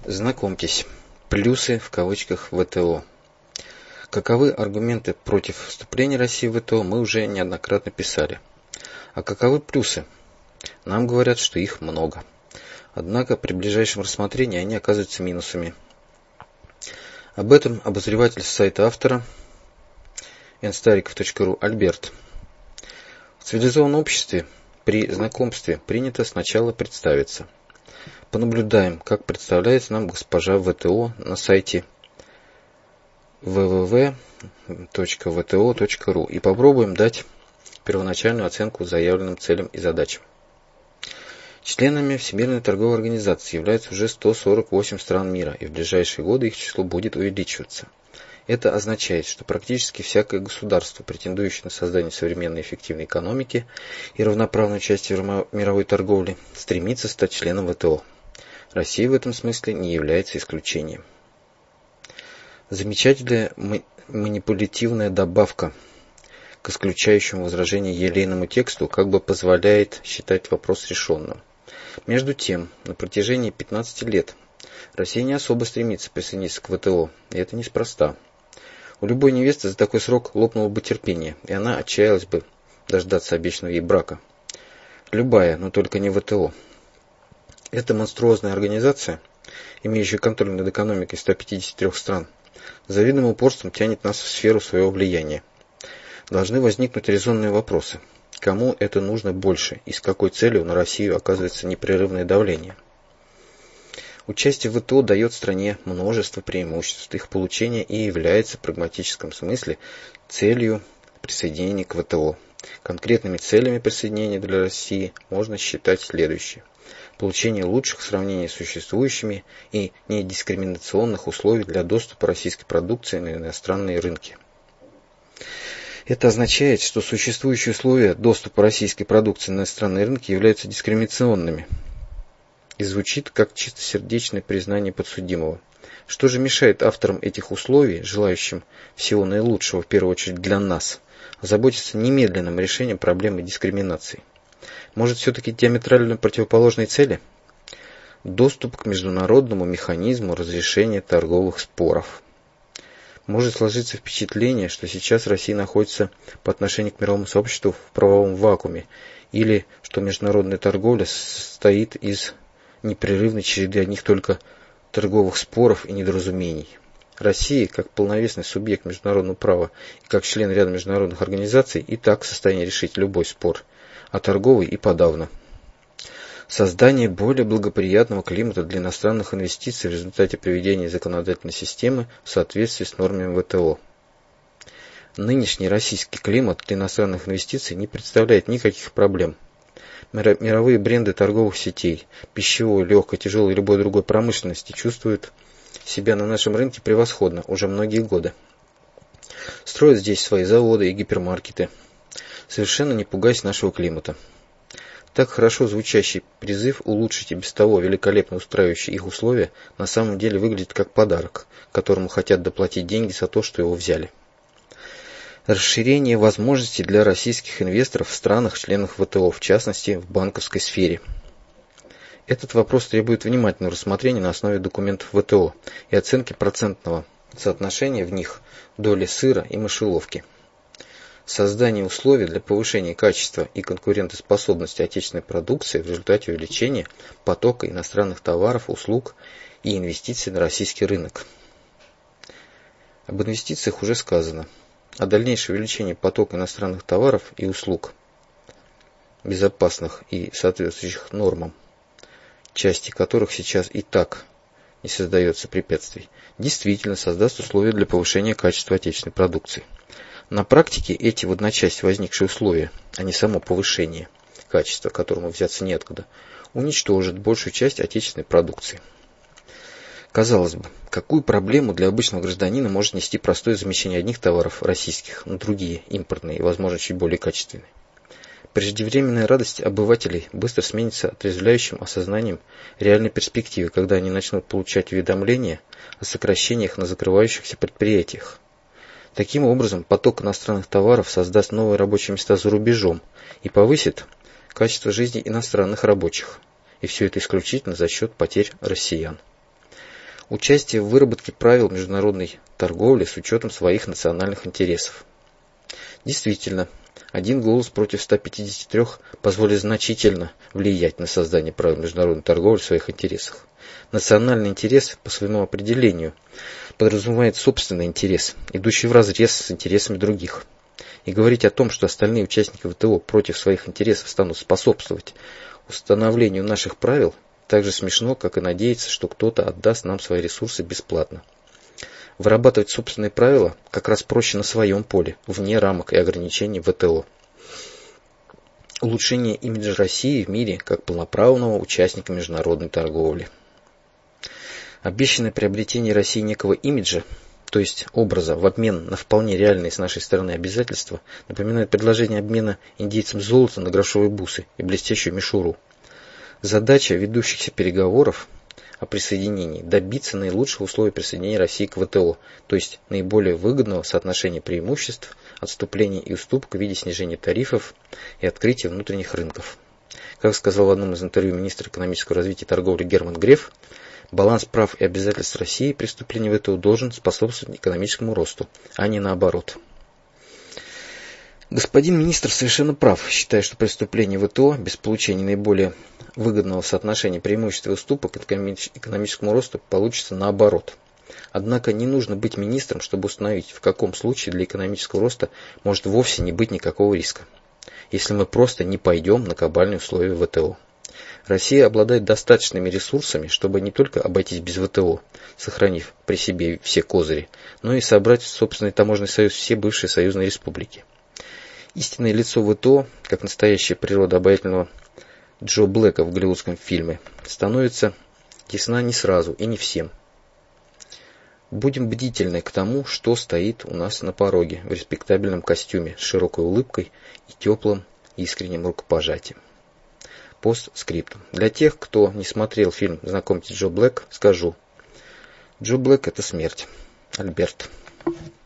Знакомьтесь, плюсы в кавычках ВТО. Каковы аргументы против вступления России в ВТО, мы уже неоднократно писали. А каковы плюсы? Нам говорят, что их много. Однако при ближайшем рассмотрении они оказываются минусами. Об этом обозреватель сайта автора nstarikov.ru Альберт. В цивилизованном обществе при знакомстве принято сначала представиться. Понаблюдаем, как представляется нам госпожа ВТО на сайте www.vto.ru и попробуем дать первоначальную оценку заявленным целям и задачам. Членами Всемирной торговой организации являются уже 148 стран мира, и в ближайшие годы их число будет увеличиваться. Это означает, что практически всякое государство, претендующее на создание современной эффективной экономики и равноправное участие в мировой торговле, стремится стать членом ВТО. Россия в этом смысле не является исключением. Замечательная манипулятивная добавка к исключающему возражение елейному тексту как бы позволяет считать вопрос решенным. Между тем, на протяжении 15 лет Россия не особо стремится присоединиться к ВТО, и это неспроста. У любой невесты за такой срок лопнуло бы терпение, и она отчаялась бы дождаться обещанного ей брака. Любая, но только не ВТО. Эта монструозная организация, имеющая контроль над экономикой 153 стран, с завидным упорством тянет нас в сферу своего влияния. Должны возникнуть резонные вопросы. Кому это нужно больше и с какой целью на Россию оказывается непрерывное давление? Участие в ВТО дает стране множество преимуществ. Их получение и является в прагматическом смысле целью присоединения к ВТО. Конкретными целями присоединения для России можно считать следующие. Получение лучших в сравнении с существующими и недискриминационных условий для доступа российской продукции на иностранные рынки. Это означает, что существующие условия доступа российской продукции на иностранные рынки являются дискриминационными. И звучит как чистосердечное признание подсудимого. Что же мешает авторам этих условий, желающим всего наилучшего в первую очередь для нас, озаботиться немедленным решением проблемы дискриминации? Может, все-таки диаметрально противоположные цели? Доступ к международному механизму разрешения торговых споров. Может сложиться впечатление, что сейчас Россия находится по отношению к мировому сообществу в правовом вакууме, или что международная торговля состоит из непрерывной череды одних только торговых споров и недоразумений. Россия, как полновесный субъект международного права и как член ряда международных организаций, и так в состоянии решить любой спор, а торговый и подавно. Создание более благоприятного климата для иностранных инвестиций в результате приведения законодательной системы в соответствии с нормами ВТО. Нынешний российский климат для иностранных инвестиций не представляет никаких проблем. Мировые бренды торговых сетей, пищевой, легкой, тяжелой и любой другой промышленности чувствуют себя на нашем рынке превосходно уже многие годы. Строят здесь свои заводы и гипермаркеты, совершенно не пугаясь нашего климата. Так хорошо звучащий призыв улучшить и без того великолепно устраивающие их условия на самом деле выглядит как подарок, которому хотят доплатить деньги за то, что его взяли. Расширение возможностей для российских инвесторов в странах-членах ВТО, в частности в банковской сфере. Этот вопрос требует внимательного рассмотрения на основе документов ВТО и оценки процентного соотношения в них доли сыра и мышеловки. Создание условий для повышения качества и конкурентоспособности отечественной продукции в результате увеличения потока иностранных товаров, услуг и инвестиций на российский рынок. Об инвестициях уже сказано. А дальнейшее увеличение потока иностранных товаров и услуг, безопасных и соответствующих нормам, части которых сейчас и так не создается препятствий, действительно создаст условия для повышения качества отечественной продукции. На практике эти в одночасье возникшие условия, а не само повышение качества, которому взяться неоткуда, уничтожат большую часть отечественной продукции. Казалось бы, какую проблему для обычного гражданина может нести простое замещение одних товаров российских на другие, импортные и, возможно, чуть более качественные? Преждевременная радость обывателей быстро сменится отрезвляющим осознанием реальной перспективы, когда они начнут получать уведомления о сокращениях на закрывающихся предприятиях. Таким образом, поток иностранных товаров создаст новые рабочие места за рубежом и повысит качество жизни иностранных рабочих. И все это исключительно за счет потерь россиян. Участие в выработке правил международной торговли с учетом своих национальных интересов. Действительно, один голос против 153 позволит значительно влиять на создание правил международной торговли в своих интересах. Национальный интерес по своему определению подразумевает собственный интерес, идущий вразрез с интересами других. И говорить о том, что остальные участники ВТО против своих интересов станут способствовать установлению наших правил, так же смешно, как и надеяться, что кто-то отдаст нам свои ресурсы бесплатно. Вырабатывать собственные правила как раз проще на своем поле, вне рамок и ограничений ВТО. Улучшение имиджа России в мире как полноправного участника международной торговли. Обещанное приобретение России некого имиджа, то есть образа, в обмен на вполне реальные с нашей стороны обязательства, напоминает предложение обмена индейцам золота на грошовые бусы и блестящую мишуру. Задача ведущихся переговоров о присоединении – добиться наилучших условий присоединения России к ВТО, то есть наиболее выгодного соотношения преимуществ, отступлений и уступок в виде снижения тарифов и открытия внутренних рынков. Как сказал в одном из интервью министр экономического развития и торговли Герман Греф, баланс прав и обязательств России при вступлении в ВТО должен способствовать экономическому росту, а не наоборот. Господин министр совершенно прав, считая, что при вступлении в ВТО без получения наиболее выгодного соотношения преимуществ и уступок к экономическому росту получится наоборот. Однако не нужно быть министром, чтобы установить, в каком случае для экономического роста может вовсе не быть никакого риска, если мы просто не пойдем на кабальные условия ВТО. Россия обладает достаточными ресурсами, чтобы не только обойтись без ВТО, сохранив при себе все козыри, но и собрать в собственный таможенный союз все бывшие союзные республики. Истинное лицо ВТО, как настоящая природа обаятельного Джо Блэка в голливудском фильме, становится ясна не сразу и не всем. Будем бдительны к тому, что стоит у нас на пороге в респектабельном костюме с широкой улыбкой и теплым искренним рукопожатием. Постскриптум. Для тех, кто не смотрел фильм «Знакомьтесь, Джо Блэк», скажу: Джо Блэк — это смерть. Альберт.